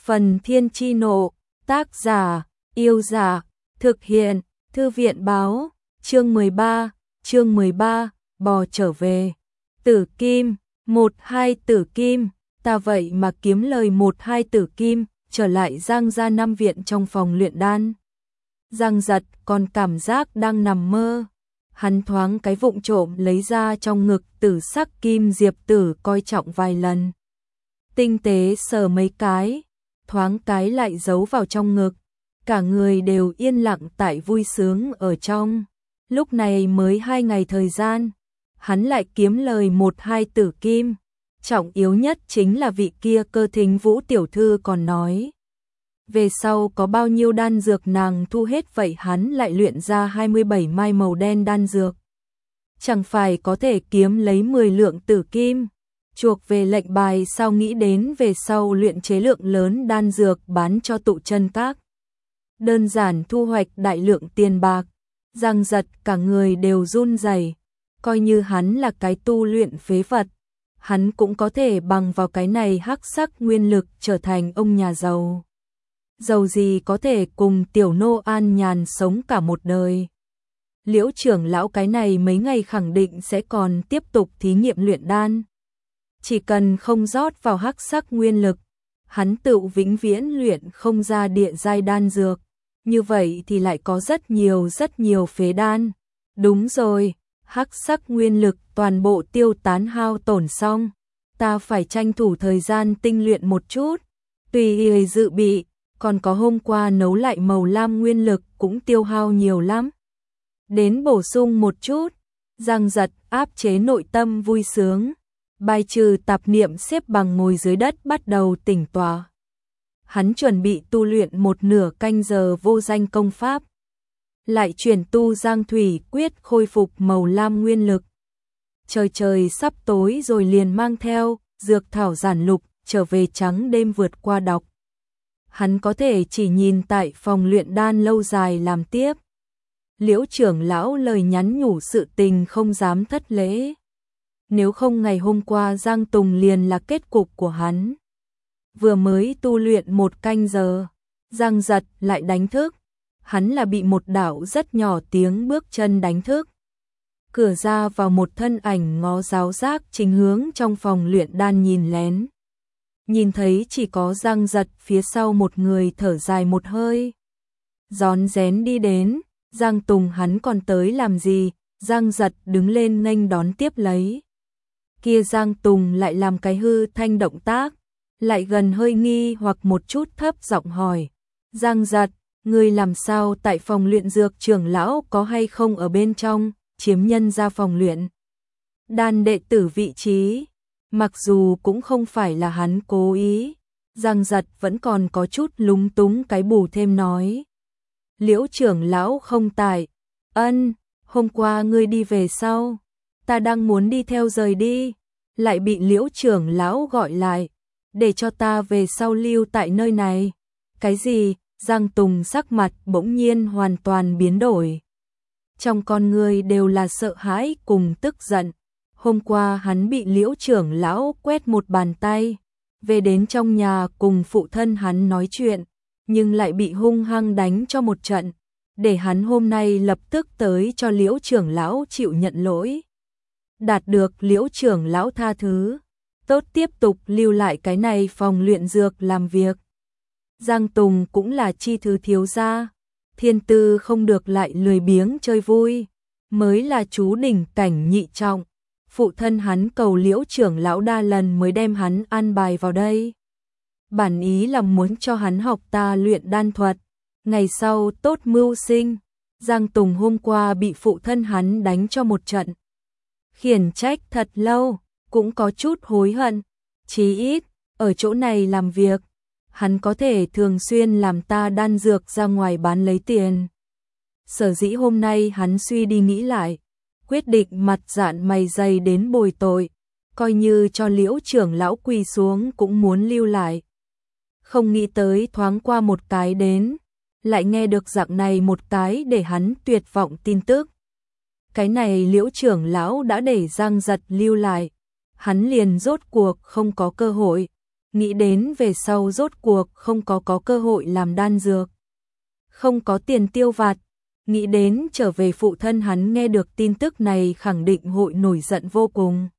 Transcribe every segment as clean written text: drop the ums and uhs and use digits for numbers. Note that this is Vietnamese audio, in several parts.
Phần Thiên Chi Nộ, tác giả, Yêu Giả, thực hiện, Thư viện Báo, chương 13, bò trở về. Tử Kim, 1-2 tử kim, ta vậy mà kiếm lời 1-2 tử kim, trở lại Giang gia năm viện trong phòng luyện đan. Giang Giật còn cảm giác đang nằm mơ. Hắn thoáng cái vụng trộm lấy ra trong ngực tử sắc kim diệp tử coi trọng vài lần. Tinh tế sờ mấy cái, thoáng cái lại giấu vào trong ngực. Cả người đều yên lặng tại vui sướng ở trong. Lúc này mới 2 ngày thời gian, hắn lại kiếm lời 1-2 tử kim. Trọng yếu nhất chính là vị kia Cơ Thính Vũ tiểu thư còn nói. Về sau có bao nhiêu đan dược nàng thu hết vậy hắn lại luyện ra 27 mai màu đen đan dược. Chẳng phải có thể kiếm lấy 10 lượng tử kim. Chuộc về lệnh bài sao nghĩ đến về sau luyện chế lượng lớn đan dược bán cho tụ chân các. Đơn giản thu hoạch đại lượng tiền bạc. Giang Giật cả người đều run rẩy. Coi như hắn là cái tu luyện phế vật, hắn cũng có thể bằng vào cái này hắc sắc nguyên lực trở thành ông nhà giàu. Giàu gì có thể cùng tiểu nô an nhàn sống cả một đời. Liễu trưởng lão cái này mấy ngày khẳng định sẽ còn tiếp tục thí nghiệm luyện đan. Chỉ cần không rót vào hắc sắc nguyên lực, hắn tự vĩnh viễn luyện không ra địa giai đan dược. Như vậy thì lại có rất nhiều phế đan. Đúng rồi, hắc sắc nguyên lực toàn bộ tiêu tán hao tổn xong. Ta phải tranh thủ thời gian tinh luyện một chút. Tùy ý dự bị, còn có hôm qua nấu lại màu lam nguyên lực cũng tiêu hao nhiều lắm. Đến bổ sung một chút, Giang Giật áp chế nội tâm vui sướng. Bài trừ tạp niệm xếp bằng ngồi dưới đất bắt đầu tỉnh tọa. Hắn chuẩn bị tu luyện một nửa canh giờ vô danh công pháp. Lại chuyển tu Giang Thủy Quyết khôi phục màu lam nguyên lực. Trời sắp tối rồi liền mang theo dược thảo giản lục trở về trắng đêm vượt qua đọc. Hắn có thể chỉ nhìn tại phòng luyện đan lâu dài làm tiếp. Liễu trưởng lão lời nhắn nhủ sự tình không dám thất lễ. Nếu không ngày hôm qua Giang Tùng liền là kết cục của hắn. Vừa mới tu luyện một canh giờ, Giang Giật lại đánh thức. Hắn là bị một đạo rất nhỏ tiếng bước chân đánh thức. Cửa ra vào một thân ảnh ngó giáo giác chính hướng trong phòng luyện đan nhìn lén. Nhìn thấy chỉ có Giang Giật phía sau một người thở dài một hơi. Rón rén đi đến, Giang Tùng hắn còn tới làm gì, Giang Giật đứng lên nghênh đón tiếp lấy. Kia Giang Tùng lại làm cái hư thanh động tác, lại gần hơi nghi hoặc một chút thấp giọng hỏi. Giang Giật, ngươi làm sao tại phòng luyện dược trưởng lão có hay không ở bên trong, chiếm nhân ra phòng luyện đan đệ tử vị trí. Mặc dù cũng không phải là hắn cố ý, Giang Giật vẫn còn có chút lúng túng cái bù thêm nói. Liễu trưởng lão không tại. Hôm qua ngươi đi về sau, ta đang muốn đi theo rời đi, lại bị Liễu trưởng lão gọi lại, để cho ta về sau lưu tại nơi này. Cái gì? Giang Tùng sắc mặt bỗng nhiên hoàn toàn biến đổi. Trong con người đều là sợ hãi cùng tức giận. Hôm qua hắn bị Liễu trưởng lão quét một bàn tay, về đến trong nhà cùng phụ thân hắn nói chuyện, nhưng lại bị hung hăng đánh cho một trận, để hắn hôm nay lập tức tới cho Liễu trưởng lão chịu nhận lỗi. Đạt được Liễu trưởng lão tha thứ, tốt tiếp tục lưu lại cái này phòng luyện dược làm việc. Giang Tùng cũng là chi thứ thiếu gia, thiên tư không được lại lười biếng chơi vui, mới là chú đỉnh cảnh nhị trọng. Phụ thân hắn cầu Liễu trưởng lão đa lần mới đem hắn an bài vào đây. Bản ý là muốn cho hắn học ta luyện đan thuật, ngày sau tốt mưu sinh. Giang Tùng hôm qua bị phụ thân hắn đánh cho một trận, khiển trách thật lâu, cũng có chút hối hận. Chí ít, ở chỗ này làm việc, hắn có thể thường xuyên làm ta đan dược ra ngoài bán lấy tiền. Sở dĩ hôm nay hắn suy đi nghĩ lại, quyết định mặt dạn mày dày đến bồi tội, coi như cho Liễu trưởng lão quỳ xuống cũng muốn lưu lại. Không nghĩ tới thoáng qua một cái đến, lại nghe được dạng này một cái để hắn tuyệt vọng tin tức. Cái này Liễu trưởng lão đã để Giang Giật lưu lại, hắn liền rốt cuộc không có cơ hội. nghĩ đến về sau rốt cuộc không có cơ hội làm đan dược, không có tiền tiêu vặt, nghĩ đến trở về phụ thân hắn nghe được tin tức này khẳng định hội nổi giận vô cùng.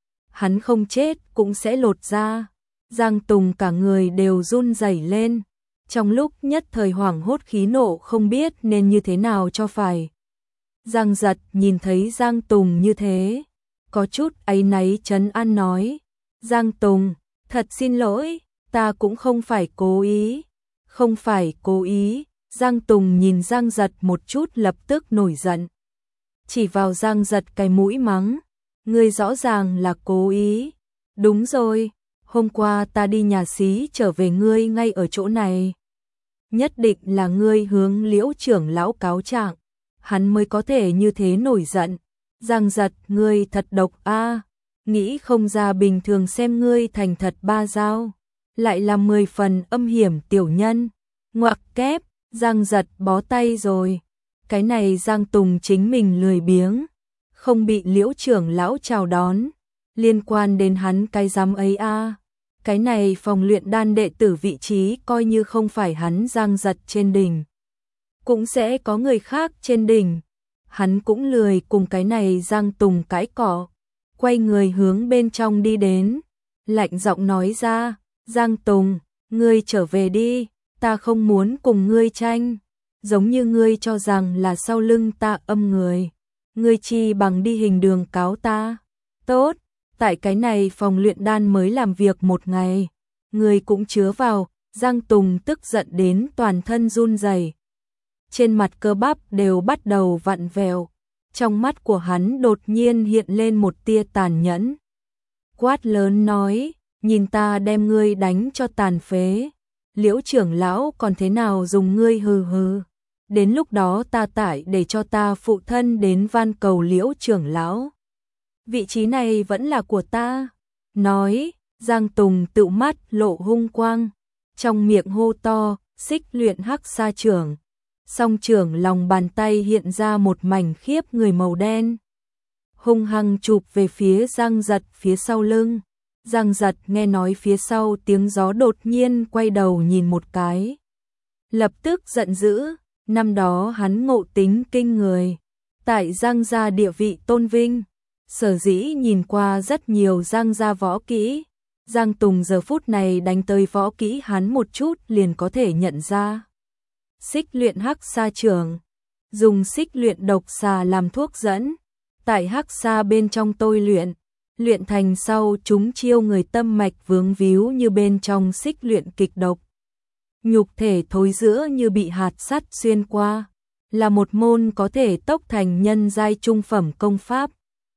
Hắn không chết cũng sẽ lột da. Giang Tùng cả người đều run rẩy lên, trong lúc nhất thời hoảng hốt khí nộ không biết nên như thế nào cho phải. Giang Giật nhìn thấy Giang Tùng như thế, có chút áy náy trấn an nói, Giang Tùng, thật xin lỗi, ta cũng không phải cố ý, không phải cố ý. Giang Tùng nhìn Giang Giật một chút lập tức nổi giận, chỉ vào Giang Giật cái mũi mắng, ngươi rõ ràng là cố ý. Đúng rồi, hôm qua ta đi nhà xí trở về ngươi ngay ở chỗ này. Nhất định là ngươi hướng Liễu trưởng lão cáo trạng, hắn mới có thể như thế nổi giận. Giang Giật, ngươi thật độc a, nghĩ không ra bình thường xem ngươi thành thật ba dao, lại là 10 phần âm hiểm tiểu nhân. Ngoặc kép, Giang Giật bó tay rồi. Cái này Giang Tùng chính mình lười biếng, không bị Liễu trưởng lão chào đón, liên quan đến hắn cái dám ấy a. Cái này phòng luyện đan đệ tử vị trí coi như không phải hắn Giang Giật trên đỉnh, cũng sẽ có người khác trên đỉnh. Hắn cũng lười cùng cái này Giang Tùng cãi cọ, quay người hướng bên trong đi đến, lạnh giọng nói ra, Giang Tùng, ngươi trở về đi, ta không muốn cùng ngươi tranh, giống như ngươi cho rằng là sau lưng ta âm người, ngươi chi bằng đi hình đường cáo ta. Tốt, tại cái này phòng luyện đan mới làm việc một ngày, ngươi cũng chứa vào. Giang Tùng tức giận đến toàn thân run rẩy, trên mặt cơ bắp đều bắt đầu vặn vẹo, trong mắt của hắn đột nhiên hiện lên một tia tàn nhẫn. Quát lớn nói, nhìn ta đem ngươi đánh cho tàn phế, Liễu trưởng lão còn thế nào dùng ngươi hừ hừ. Đến lúc đó ta tải để cho ta phụ thân đến van cầu Liễu trưởng lão. Vị trí này vẫn là của ta. Nói, Giang Tùng tự mắt lộ hung quang, trong miệng hô to, xích luyện hắc sa trưởng. Song trưởng lòng bàn tay hiện ra một mảnh khiếp người màu đen, hung hăng chụp về phía Giang Giật phía sau lưng. Giang Giật nghe nói phía sau tiếng gió đột nhiên quay đầu nhìn một cái, lập tức giận dữ. Năm đó hắn ngộ tính kinh người, tại Giang gia địa vị tôn vinh, sở dĩ nhìn qua rất nhiều Giang gia võ kỹ. Giang Tùng giờ phút này đánh tới võ kỹ hắn một chút liền có thể nhận ra. Xích luyện hắc sa trưởng, dùng xích luyện độc xà làm thuốc dẫn, tại hắc sa bên trong tôi luyện thành sau chúng chiêu người tâm mạch vướng víu như bên trong xích luyện kịch độc. Nhục thể thối rữa như bị hạt sắt xuyên qua, là một môn có thể tốc thành nhân giai trung phẩm công pháp.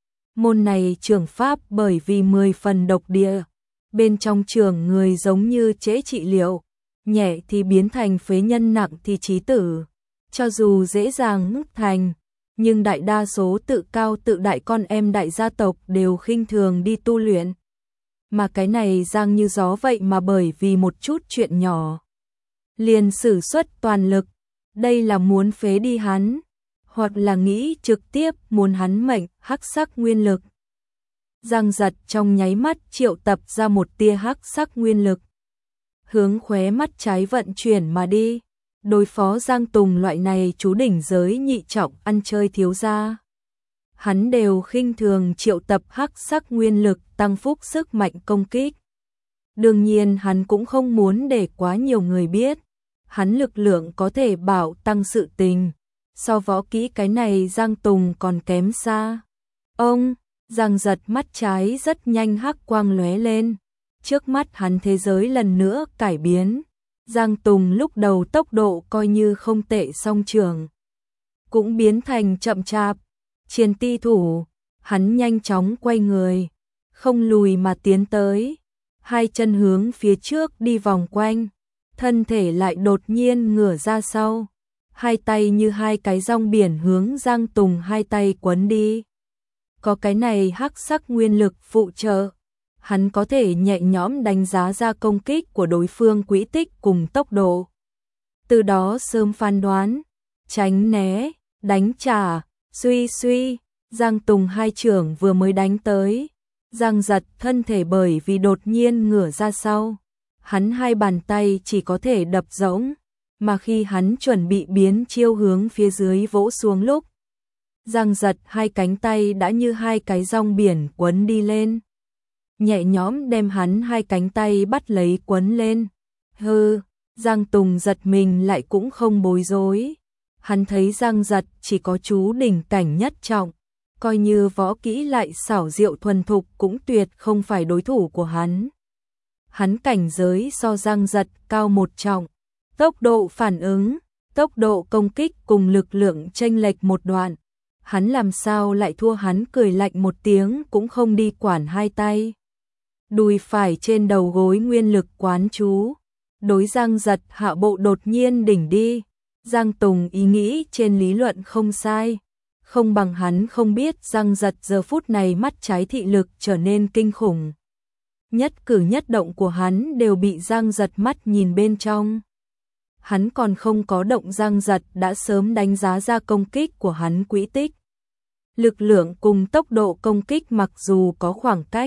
Môn này trưởng pháp bởi vì 10 phần độc địa, bên trong trường người giống như trễ trị liệu, nhẹ thì biến thành phế nhân, nặng thì chí tử. Cho dù dễ dàng ngức thành, nhưng đại đa số tự cao tự đại con em đại gia tộc đều khinh thường đi tu luyện. Mà cái này Giang Như Gió vậy mà bởi vì một chút chuyện nhỏ liền sử xuất toàn lực, đây là muốn phế đi hắn, hoặc là nghĩ trực tiếp muốn hắn mệnh hắc sắc nguyên lực. Giang Giật trong nháy mắt triệu tập ra một tia hắc sắc nguyên lực, hướng khóe mắt trái vận chuyển mà đi, đối phó Giang Tùng loại này chú đỉnh giới nhị trọng ăn chơi thiếu gia. Hắn đều khinh thường triệu tập hắc sắc nguyên lực tăng phúc sức mạnh công kích. Đương nhiên hắn cũng không muốn để quá nhiều người biết, hắn lực lượng có thể bảo tăng sự tình, so võ kỹ cái này Giang Tùng còn kém xa. Ông, Giang Giật mắt trái rất nhanh hắc quang lóe lên, trước mắt hắn thế giới lần nữa cải biến. Giang Tùng lúc đầu tốc độ coi như không tệ, song trường cũng biến thành chậm chạp. Chiến ti thủ, hắn nhanh chóng quay người, không lùi mà tiến tới, hai chân hướng phía trước đi vòng quanh, thân thể lại đột nhiên ngửa ra sau, hai tay như hai cái rong biển hướng Giang Tùng hai tay quấn đi. Có cái này hắc sắc nguyên lực phụ trợ, hắn có thể nhẹ nhõm đánh giá ra công kích của đối phương quỹ tích cùng tốc độ, từ đó sớm phán đoán, tránh né, đánh trả. Suy, Giang Tùng hai trưởng vừa mới đánh tới, Giang Giật thân thể bởi vì đột nhiên ngửa ra sau, hắn hai bàn tay chỉ có thể đập rỗng, mà khi hắn chuẩn bị biến chiêu hướng phía dưới vỗ xuống lúc, Giang Giật hai cánh tay đã như hai cái rong biển quấn đi lên, nhẹ nhõm đem hắn hai cánh tay bắt lấy quấn lên. Hừ, Giang Tùng giật mình lại cũng không bối rối. Hắn thấy Giang Giật chỉ có chú đỉnh cảnh nhất trọng, coi như võ kỹ lại xảo diệu thuần thục cũng tuyệt không phải đối thủ của hắn. Hắn cảnh giới so Giang Giật cao một trọng, tốc độ phản ứng, tốc độ công kích cùng lực lượng chênh lệch một đoạn. Hắn làm sao lại thua hắn, cười lạnh một tiếng cũng không đi quản hai tay. Đùi phải trên đầu gối nguyên lực quán chú, đối Giang Giật hạ bộ đột nhiên đỉnh đi. Giang Tùng ý nghĩ trên lý luận không sai, không bằng hắn không biết Giang Giật giờ phút này mắt trái thị lực trở nên kinh khủng. Nhất cử nhất động của hắn đều bị Giang Giật mắt nhìn bên trong. Hắn còn không có động, Giang Giật đã sớm đánh giá ra công kích của hắn quỹ tích. Lực lượng cùng tốc độ công kích mặc dù có khoảng cách,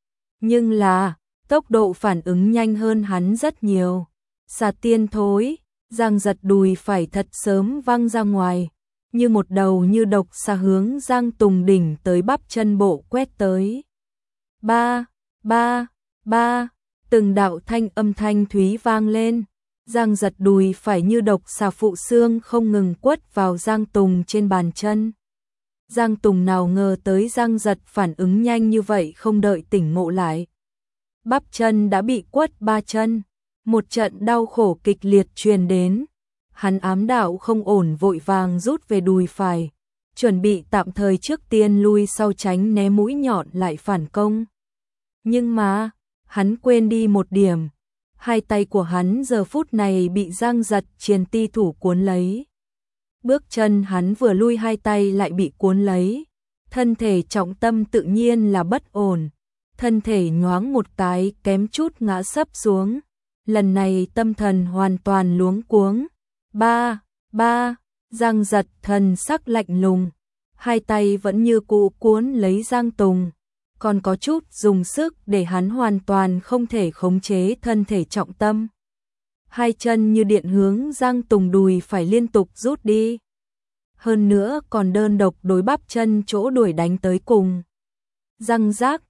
nhưng là tốc độ phản ứng nhanh hơn hắn rất nhiều. Xà tiên thối, Giang Giật đùi phải thật sớm văng ra ngoài, như một đầu như độc xà hướng Giang Tùng đỉnh tới bắp chân bộ quét tới. Ba, ba, ba, từng đạo thanh âm thanh thúy vang lên. Giang Giật đùi phải như độc xà phụ xương không ngừng quất vào Giang Tùng trên bàn chân. Giang Tùng nào ngờ tới Giang Giật phản ứng nhanh như vậy, không đợi tỉnh ngộ lại, bắp chân đã bị quất ba chân. Một trận đau khổ kịch liệt truyền đến. Hắn ám đạo không ổn, vội vàng rút về đùi phải, chuẩn bị tạm thời trước tiên lui sau tránh né mũi nhọn lại phản công. Nhưng mà, hắn quên đi một điểm. Hai tay của hắn giờ phút này bị Giang Giật triền ti thủ cuốn lấy. Bước chân hắn vừa lui, hai tay lại bị cuốn lấy. Thân thể trọng tâm tự nhiên là bất ổn. Thân thể nhoáng một cái kém chút ngã sấp xuống. Lần này tâm thần hoàn toàn luống cuống. Ba, Giang Giật thần sắc lạnh lùng, hai tay vẫn như cũ cuốn lấy Giang Tùng, còn có chút dùng sức để hắn hoàn toàn không thể khống chế thân thể trọng tâm. Hai chân như điện hướng Giang Tùng đùi phải liên tục rút đi. Hơn nữa còn đơn độc đối bắp chân chỗ đuổi đánh tới cùng. Răng rác,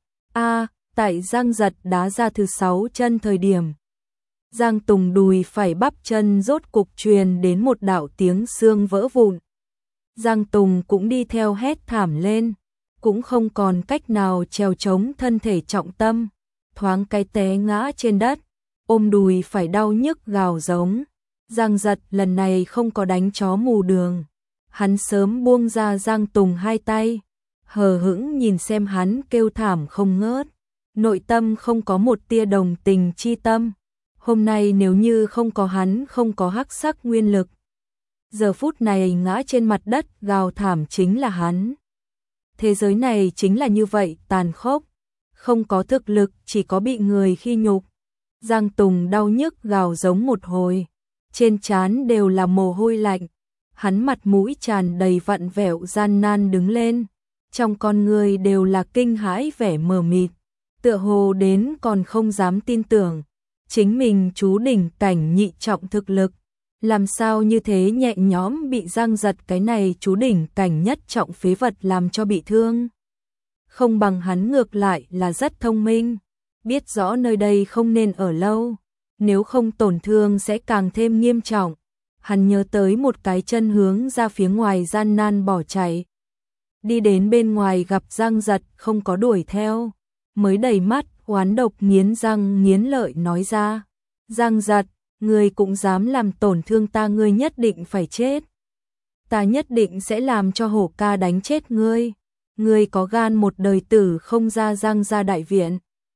tại Giang Giật đá ra thứ 6 chân thời điểm, Giang Tùng đùi phải bắp chân rốt cục truyền đến một đạo tiếng xương vỡ vụn. Giang Tùng cũng đi theo hét thảm lên, cũng không còn cách nào trèo chống thân thể trọng tâm, thoáng cái té ngã trên đất, ôm đùi phải đau nhức gào giống. Giang Giật lần này không có đánh chó mù đường, hắn sớm buông ra Giang Tùng hai tay, hờ hững nhìn xem hắn kêu thảm không ngớt, nội tâm không có một tia đồng tình chi tâm. Hôm nay nếu như không có hắn, không có hắc sắc nguyên lực, giờ phút này ngã trên mặt đất gào thảm chính là hắn. Thế giới này chính là như vậy tàn khốc, không có thực lực chỉ có bị người khi nhục. Giang Tùng đau nhức gào giống một hồi, trên trán đều là mồ hôi lạnh, hắn mặt mũi tràn đầy vặn vẹo gian nan đứng lên, trong con người đều là kinh hãi vẻ mờ mịt, tựa hồ đến còn không dám tin tưởng. Chính mình chú đỉnh cảnh nhị trọng thực lực, làm sao như thế nhẹ nhõm bị Giang Giật cái này chú đỉnh cảnh nhất trọng phế vật làm cho bị thương. Không bằng hắn ngược lại là rất thông minh, biết rõ nơi đây không nên ở lâu, nếu không tổn thương sẽ càng thêm nghiêm trọng. Hắn nhớ tới một cái chân hướng ra phía ngoài gian nan bỏ chạy. Đi đến bên ngoài gặp Giang Giật không có đuổi theo, mới đầy mắt oán độc nghiến răng nghiến lợi nói ra. Giang Giật, ngươi cũng dám làm tổn thương ta, ngươi nhất định phải chết. Ta nhất định sẽ làm cho Hổ ca đánh chết ngươi. Ngươi có gan một đời tử không ra Giang gia đại viện.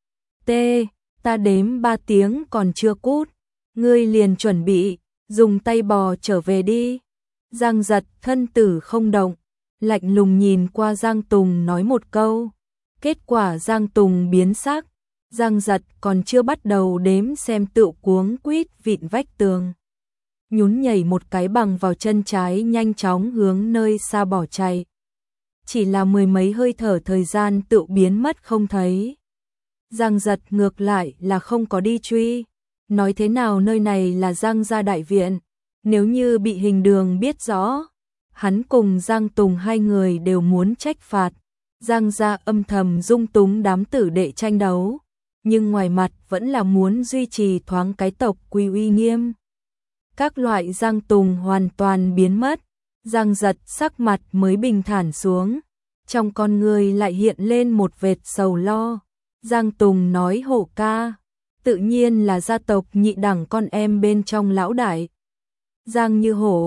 Ta đếm 3 tiếng còn chưa cút, ngươi liền chuẩn bị, dùng tay bò trở về đi. Giang Giật thân tử không động, lạnh lùng nhìn qua Giang Tùng nói một câu. Kết quả Giang Tùng biến sắc, Giang Giật còn chưa bắt đầu đếm xem tựu cuống quýt vịn vách tường. Nhún nhảy một cái bằng vào chân trái nhanh chóng hướng nơi xa bỏ chạy. Chỉ là mười mấy hơi thở thời gian tựu biến mất không thấy. Giang Giật ngược lại là không có đi truy, nói thế nào nơi này là Giang gia đại viện, nếu như bị Hình Đường biết rõ, hắn cùng Giang Tùng hai người đều muốn trách phạt. Giang gia âm thầm dung túng đám tử đệ tranh đấu, nhưng ngoài mặt vẫn là muốn duy trì thoáng cái tộc quy uy nghiêm. Các loại Giang Tùng hoàn toàn biến mất, Giang Giật sắc mặt mới bình thản xuống, trong con người lại hiện lên một vệt sầu lo. Giang Tùng nói Hổ ca, tự nhiên là gia tộc nhị đẳng con em bên trong lão đại. Giang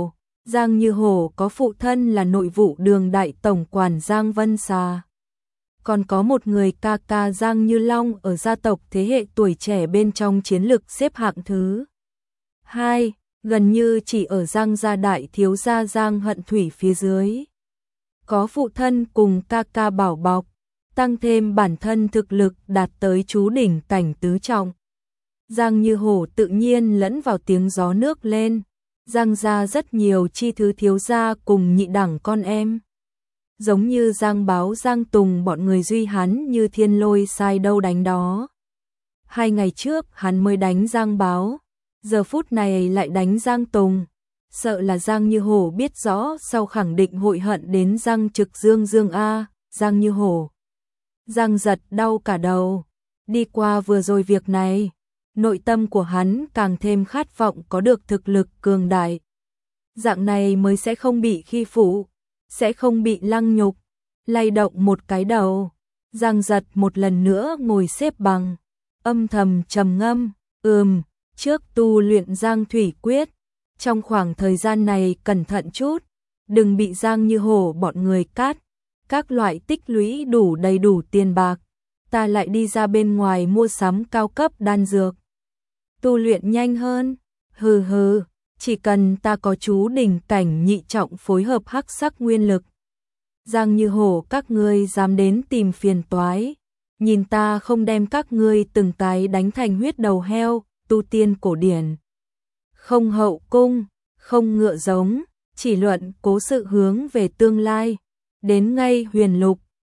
Như Hổ có phụ thân là nội vụ đường đại tổng quản Giang Vân Xà. Còn có một người ca ca Giang Như Long ở gia tộc thế hệ tuổi trẻ bên trong chiến lực xếp hạng thứ 2, gần như chỉ ở Giang gia đại thiếu gia Giang Hận Thủy phía dưới. Có phụ thân cùng ca ca bảo bọc, tăng thêm bản thân thực lực đạt tới chú đỉnh cảnh tứ trọng. Giang Như Hổ tự nhiên lẫn vào tiếng gió nước lên, Giang gia rất nhiều chi thứ thiếu gia cùng nhị đẳng con em. Giống như Giang Báo Giang Tùng bọn người duy hắn như thiên lôi sai đâu đánh đó. 2 ngày trước hắn mới đánh Giang Báo, giờ phút này lại đánh Giang Tùng. Sợ là Giang Như Hổ biết rõ sau khẳng định hội hận đến Giang Trực Dương A, Giang Như Hổ. Giang Giật đau cả đầu, đi qua vừa rồi việc này, nội tâm của hắn càng thêm khát vọng có được thực lực cường đại. Dạng này mới sẽ không bị khi phụ, sẽ không bị lăng nhục, lay động một cái đầu. Giang Giật một lần nữa ngồi xếp bằng, âm thầm trầm ngâm, trước tu luyện Giang Thủy Quyết, trong khoảng thời gian này cẩn thận chút, đừng bị Giang Như Hổ bọn người cát, các loại tích lũy đủ đầy đủ tiền bạc, ta lại đi ra bên ngoài mua sắm cao cấp đan dược. Tu luyện nhanh hơn, chỉ cần ta có chú đỉnh cảnh nhị trọng phối hợp hắc sắc nguyên lực. Giang Như Hổ các ngươi dám đến tìm phiền toái, nhìn ta không đem các ngươi từng cái đánh thành huyết đầu heo, tu tiên cổ điển. Không hậu cung, không ngựa giống, chỉ luận cố sự hướng về tương lai, đến ngay huyền lục,